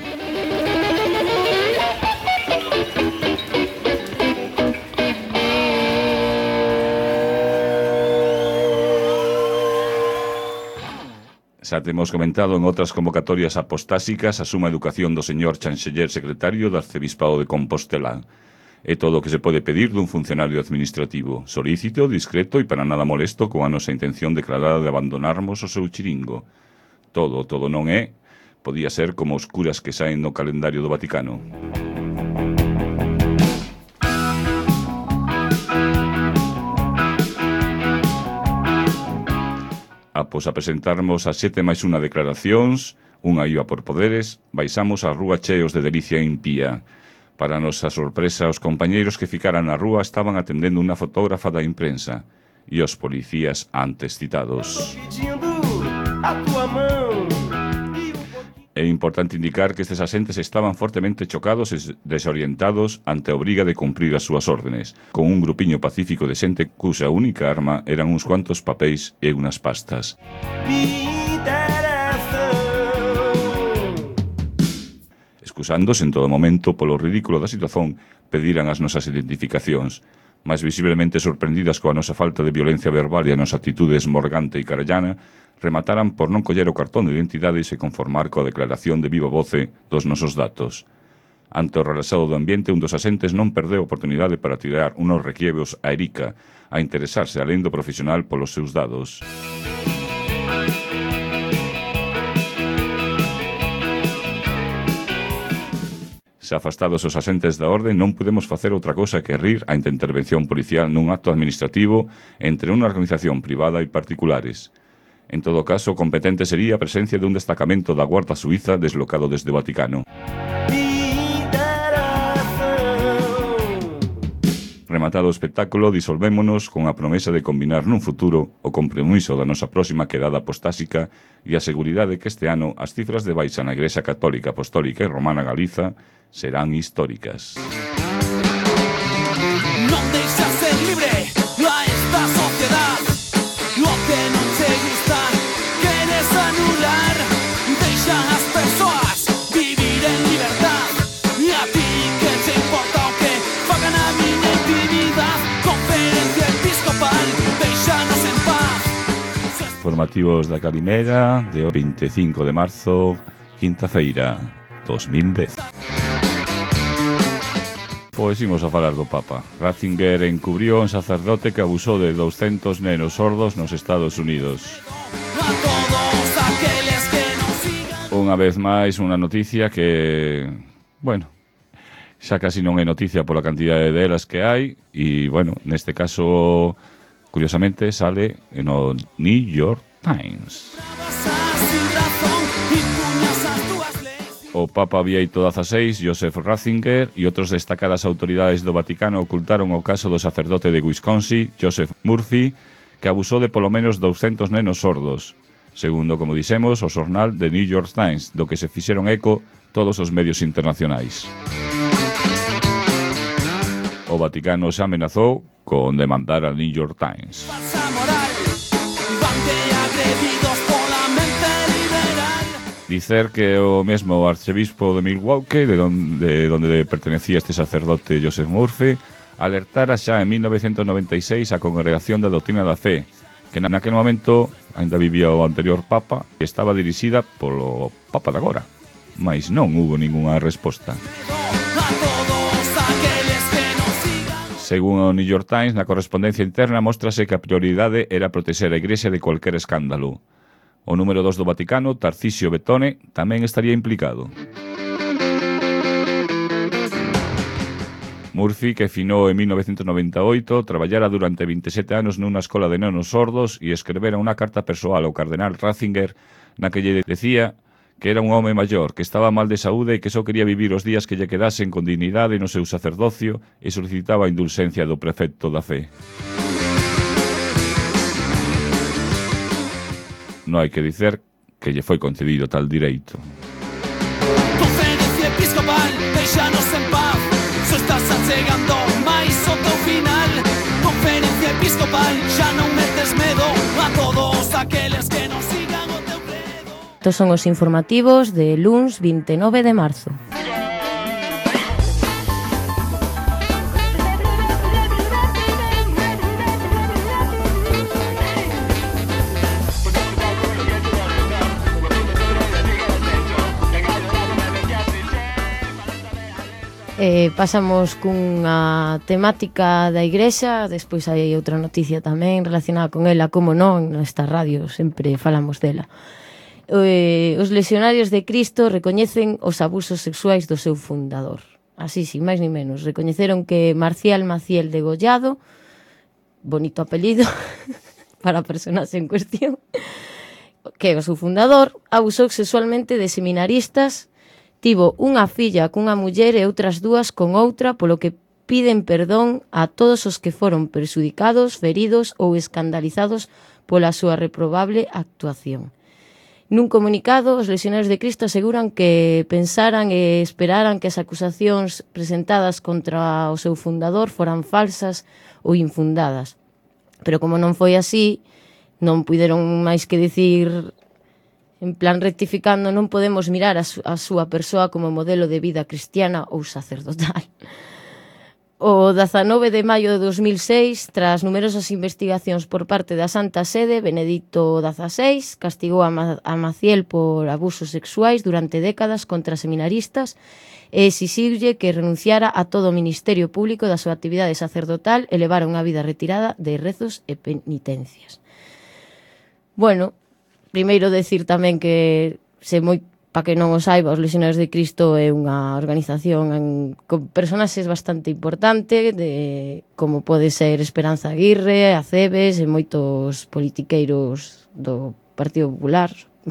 Speaker 4: Xa temos comentado en outras convocatorias apostásicas a suma educación do señor chanceller secretario do Arcebispado de Compostela. É todo o que se pode pedir dun funcionario administrativo, solícito, discreto e para nada molesto coa nosa intención declarada de abandonarmos o seu chiringo. Todo non é, podía ser como os curas que saen no calendario do Vaticano. Após a presentarmos as 7+1 declaracións, unha iba por poderes, baixamos a rúa cheos de delicia impía. Para a nosa sorpresa, os compañeiros que ficaran na rúa estaban atendendo unha fotógrafa da imprensa e os policías antes citados. É importante indicar que estes asentes estaban fortemente chocados e desorientados ante a obriga de cumprir as súas órdenes, con un grupiño pacífico de xente cuxa única arma eran uns cuantos papéis e unhas pastas. Excusándose en todo momento polo ridículo da situación, pediran as nosas identificacións, máis visiblemente sorprendidas coa nosa falta de violencia verbal e a nosa actitude esmorgante e carallana, remataran por non coller o cartón de identidade e se conformar coa declaración de viva voce dos nosos datos. Ante o relaxado do ambiente, un dos asentes non perdeu a oportunidade para tirar unos requiebros a Erika, a interesarse alén do profesional polos seus dados. Se afastados os asentes da orde, non podemos facer outra cosa que rir ante a intervención policial nun acto administrativo entre unha organización privada e particulares. En todo caso, competente sería a presencia dun destacamento da Guarda Suiza deslocado desde o Vaticano. Rematado o espectáculo, disolvémonos con a promesa de combinar nun futuro o compromiso da nosa próxima quedada apostásica e a seguridade que este ano as cifras de baixa na Igrexa Católica, Apostólica e Romana Galiza serán históricas.
Speaker 6: Non deixa ser libre a esta sociedad. Lo que non te gusta queres anular. Deixa as persoas vivir en libertad. E a ti que te importa o que fagan a miña intimidad. Conferencia episcopal, deixanos en paz.
Speaker 4: Informativos da Calimera de 25 de marzo, quinta-feira, 2010. Pois imos a falar do Papa. Ratzinger encubriu un sacerdote que abusou de 200 nenos sordos nos Estados Unidos. Unha vez máis, unha noticia que, bueno, xa casi non é noticia pola cantidade delas que hai, e, bueno, neste caso, curiosamente, sale no New York Times. O Papa Bieito XVI, Joseph Ratzinger e outros destacadas autoridades do Vaticano ocultaron o caso do sacerdote de Wisconsin, Joseph Murphy, que abusou de polo menos 200 nenos sordos, segundo, como dixemos, o xornal The New York Times, do que se fixeron eco todos os medios internacionais. O Vaticano xa amenazou con demandar a New York Times. Dicer que o mesmo arcebispo de Milwaukee, de donde pertenecía este sacerdote Joseph Murphy, alertara xa en 1996 a Congregación da Doutrina da Fe, que naquele momento ainda vivía o anterior Papa e estaba dirixida polo Papa de agora, mas non hubo ningunha resposta. Según o New York Times, na correspondencia interna mostrase que a prioridade era protexer a Igrexa de cualquier escándalo. O número 2 do Vaticano, Tarcisio Betone, tamén estaría implicado. Murphy, que finou en 1998, traballara durante 27 anos nunha escola de nenos sordos e escrevera unha carta persoal ao cardenal Ratzinger na que lle decía que era un home maior, que estaba mal de saúde e que só quería vivir os días que lle quedasen con dignidade no seu sacerdocio e solicitaba a indulxencia do prefecto da fe. non hai que dicer que lle foi concedido tal direito.
Speaker 6: Conferencia episcopal, deixanos en paz. Só estás achegando máis o teu final. Conferencia episcopal, xa non metes medo a todos aqueles que non sigan o teu credo.
Speaker 1: Estos son os informativos de luns 29 de marzo. Pasamos cunha temática da Igrexa, despois hai outra noticia tamén relacionada con ela, como non, nesta radio sempre falamos dela. Os Legionarios de Cristo recoñecen os abusos sexuais do seu fundador. Así, sin máis ni menos. Recoñeceron que Marcial Maciel Degollado, bonito apelido para a personaxe en cuestión, que é o seu fundador, abusou sexualmente de seminaristas. Tivo unha filla cunha muller e outras dúas con outra, polo que piden perdón a todos os que foron perxudicados, feridos ou escandalizados pola súa reprobable actuación. Nun comunicado, os Legionarios de Cristo aseguran que pensaran e esperaran que as acusacións presentadas contra o seu fundador foran falsas ou infundadas. Pero como non foi así, non puideron máis que dicir... En plan, rectificando, non podemos mirar a súa persoa como modelo de vida cristiana ou sacerdotal. O 19 de maio de 2006, tras numerosas investigacións por parte da Santa Sede, Benedicto XVI castigou a Maciel por abusos sexuais durante décadas contra seminaristas e exixiulle que renunciara a todo o ministerio público da súa actividade sacerdotal e levara unha vida retirada de rezos e penitencias. Bueno, primeiro decir tamén que, para que non o saiba, os Legionarios de Cristo é unha organización con personaxes bastante importante, como pode ser Esperanza Aguirre, Aceves e moitos politiqueiros do Partido Popular.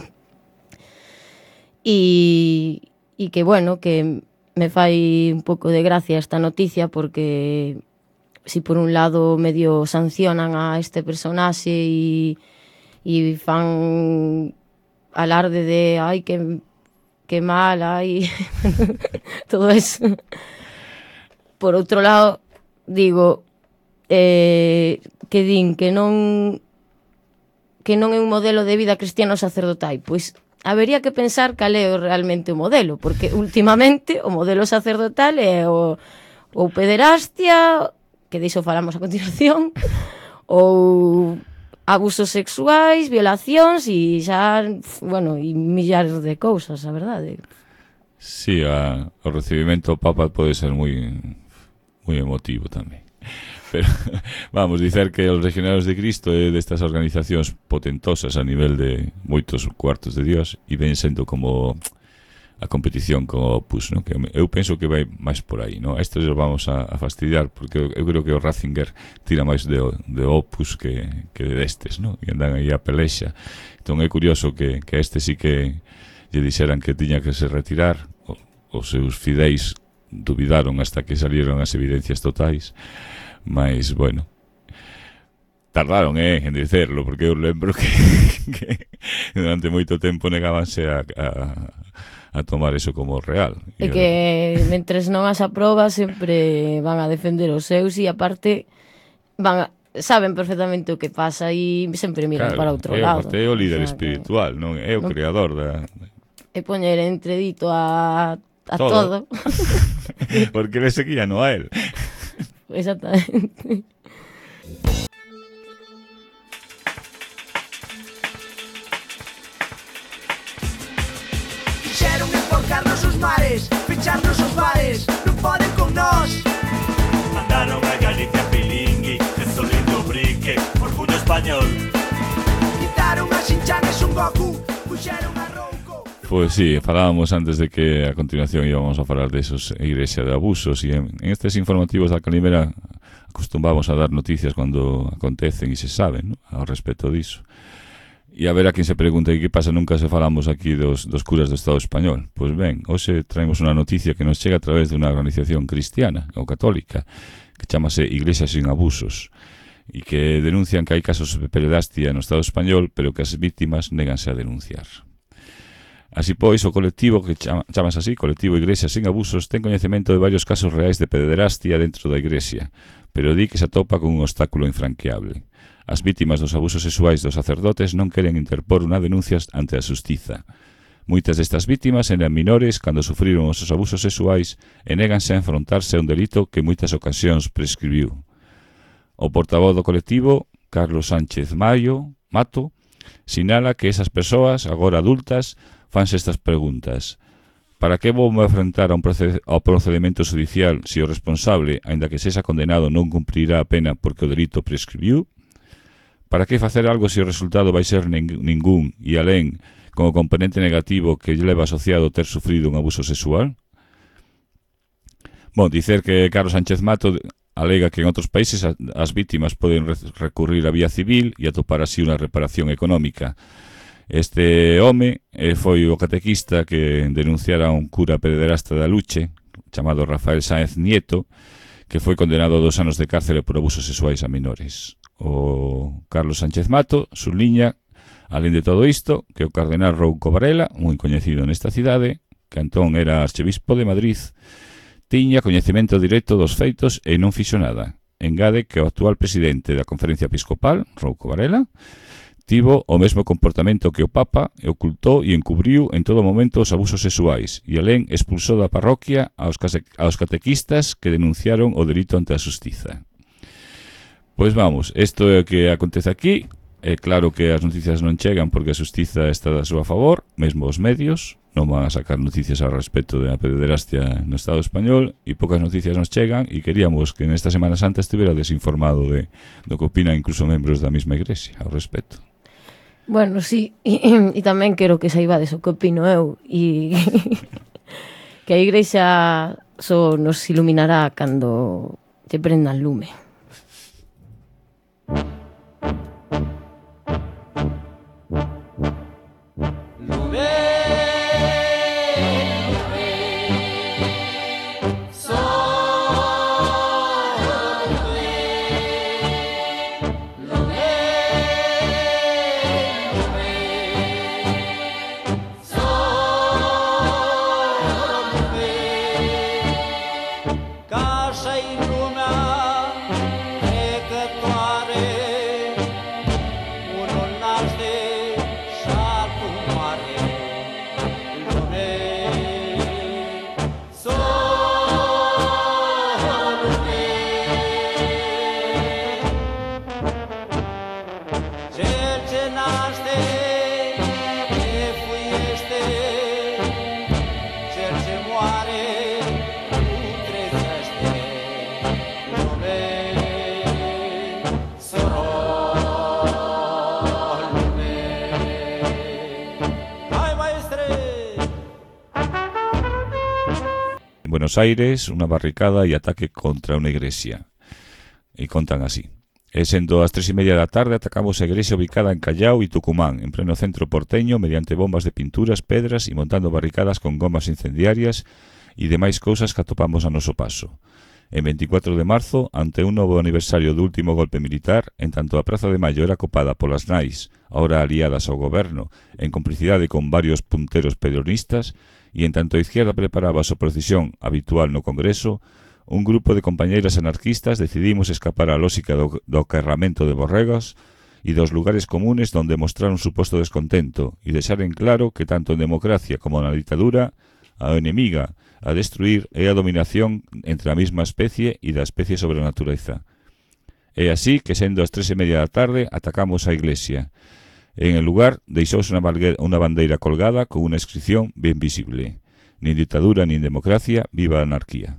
Speaker 1: E que, bueno, que me fai un pouco de gracia esta noticia porque si por un lado medio sancionan a este personaxe e fan alarde de ai, que mal, ai, todo eso. Por outro lado, digo, que din que non é un modelo de vida cristiano sacerdotal, pois habería que pensar cal é realmente o modelo, porque últimamente o modelo sacerdotal é ou pederastia, que diso falamos a continuación, ou abusos sexuais, violacións e xa, bueno, e millares de cousas, a verdade.
Speaker 4: Sí, o recibimento ao Papa pode ser moi emotivo tamén. Pero vamos dicer que os Legionarios de Cristo é destas organizacións potentosas a nivel de moitos cuartos de Dios e ven sendo como a competición con o Opus, ¿no? Que eu penso que vai máis por aí, ¿no? A estes os vamos a fastidiar porque eu creo que o Ratzinger tira máis de Opus que destes, ¿no? E andan aí a pelexa. Entón é curioso que este sí que lle dixeran que tiña que se retirar. Os seus fideis dubidaron hasta que salieron as evidencias totais, mas, bueno, tardaron en dicerlo, porque eu lembro que durante moito tempo negábanse a tomar eso como real.
Speaker 1: E que mentres non as aproba sempre van a defender os seus e aparte saben perfectamente o que pasa e sempre miran para outro lado.
Speaker 4: É o líder espiritual, non é o creador da...
Speaker 1: E poñer entredito a todo.
Speaker 4: Porque le seguía no a él.
Speaker 1: Exactamente.
Speaker 3: Quixeron enforcarnos os mares, ficharnos os bares, non poden con nós.
Speaker 10: Mandaron a Galicia Pilingui, que solindo brique, orgullo español.
Speaker 3: Quitaron a Xinchán e Son Goku, puxeron a Rouco.
Speaker 4: Pois sí, falábamos antes de que a continuación íbamos a falar de esos igrexa de abusos e en estes informativos da Calimera acostumbamos a dar noticias cando acontecen e se saben, ¿no? Ao respecto diso. E a ver a quen se pregunta e que pasa, nunca se falamos aquí dos curas do Estado español. Pois ben, hoxe traemos unha noticia que nos chega a través de unha organización cristiana ou católica que chamase Iglesia sin Abusos. e que denuncian que hai casos de pederastia no Estado español, pero que as vítimas néganse a denunciar. Así pois, o colectivo, que chamas así, Colectivo Igrexa Sen Abusos, ten coñecemento de varios casos reais de pederastia dentro da Igrexa, pero di que se atopa con un obstáculo infranqueable. As vítimas dos abusos sexuais dos sacerdotes non queren interpor unha denuncia ante a xustiza. Moitas destas vítimas eran menores cando sufriron os abusos sexuais e néganse a enfrontarse a un delito que en moitas ocasións prescribiu. O portavoz do colectivo, Carlos Sánchez Mato, sinala que esas persoas, agora adultas, fanse estas preguntas. Para que vou me enfrentar ao procedimento judicial se o responsable, aínda que sexa condenado, non cumprirá a pena porque o delito prescribiu? Para que facer algo se o resultado vai ser ningún e alén con o componente negativo que lle leva asociado ter sufrido un abuso sexual? Dicer que Carlos Sánchez Mato alega que en outros países as vítimas poden recurrir a vía civil e atopar así unha reparación económica. Este home foi o catequista que denunciara a un cura pederasta da Luche, chamado Rafael Sáenz Nieto, que foi condenado a 2 anos de cárcere por abusos sexuais a menores. O Carlos Sánchez Mato subliña, alén de todo isto, que o cardenal Rouco Varela, moi coñecido nesta cidade, que entón era arcebispo de Madrid, tiña coñecemento directo dos feitos e non fixo nada. Engade que o actual presidente da Conferencia Episcopal, Rouco Varela, tivo o mesmo comportamento que o Papa e ocultou e encubriu en todo momento os abusos sexuais e alén expulsou da parroquia aos catequistas que denunciaron o delito ante a xustiza. Pois vamos, isto é o que acontece aquí. É claro que as noticias non chegan porque a xustiza está da súa favor, mesmo os medios non van a sacar noticias ao respecto da pederastia no Estado español e poucas noticias nos chegan e queríamos que nesta Semana Santa estivera desinformado do que opinan incluso membros da mesma igrexa ao respecto.
Speaker 1: Bueno, sí, e tamén quero que saibades o que opino eu e que a igrexa só nos iluminará cando te prendan lume.
Speaker 4: Buenos Aires, unha barricada e ataque contra unha igrexa. E contan así. E sendo as 3:30 da tarde atacamos a igrexa ubicada en Callao e Tucumán, en pleno centro porteño, mediante bombas de pinturas, pedras e montando barricadas con gomas incendiarias e demais cousas que atopamos a noso paso. En 24 de marzo, ante un novo aniversario do último golpe militar, en tanto a Praza de Mayo era copada polas nais, ahora aliadas ao goberno, en complicidade con varios punteros peronistas, e en tanto a izquierda preparaba a súa procesión habitual no Congreso, un grupo de compañeiras anarquistas decidimos escapar á lógica do acarramento de borregas e dos lugares comunes donde mostrar un suposto descontento e deixar en claro que tanto en democracia como na ditadura a enemiga a destruir é a dominación entre a mesma especie e da especie sobre a natureza. É así que, sendo as 3:30 da tarde, atacamos a iglesia. En el lugar deixouse unha bandeira colgada con unha inscripción ben visible. Nin ditadura nin democracia, viva a anarquía.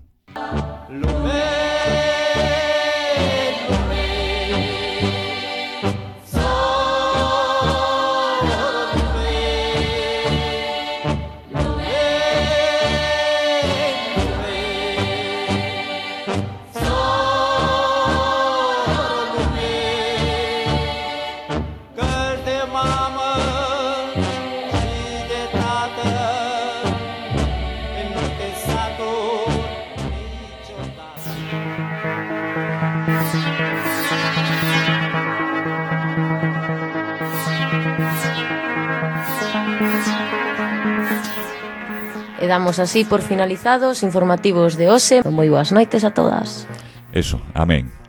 Speaker 1: E damos así por finalizados informativos de hoxe. Moi boas noites a todas.
Speaker 4: Eso, amén.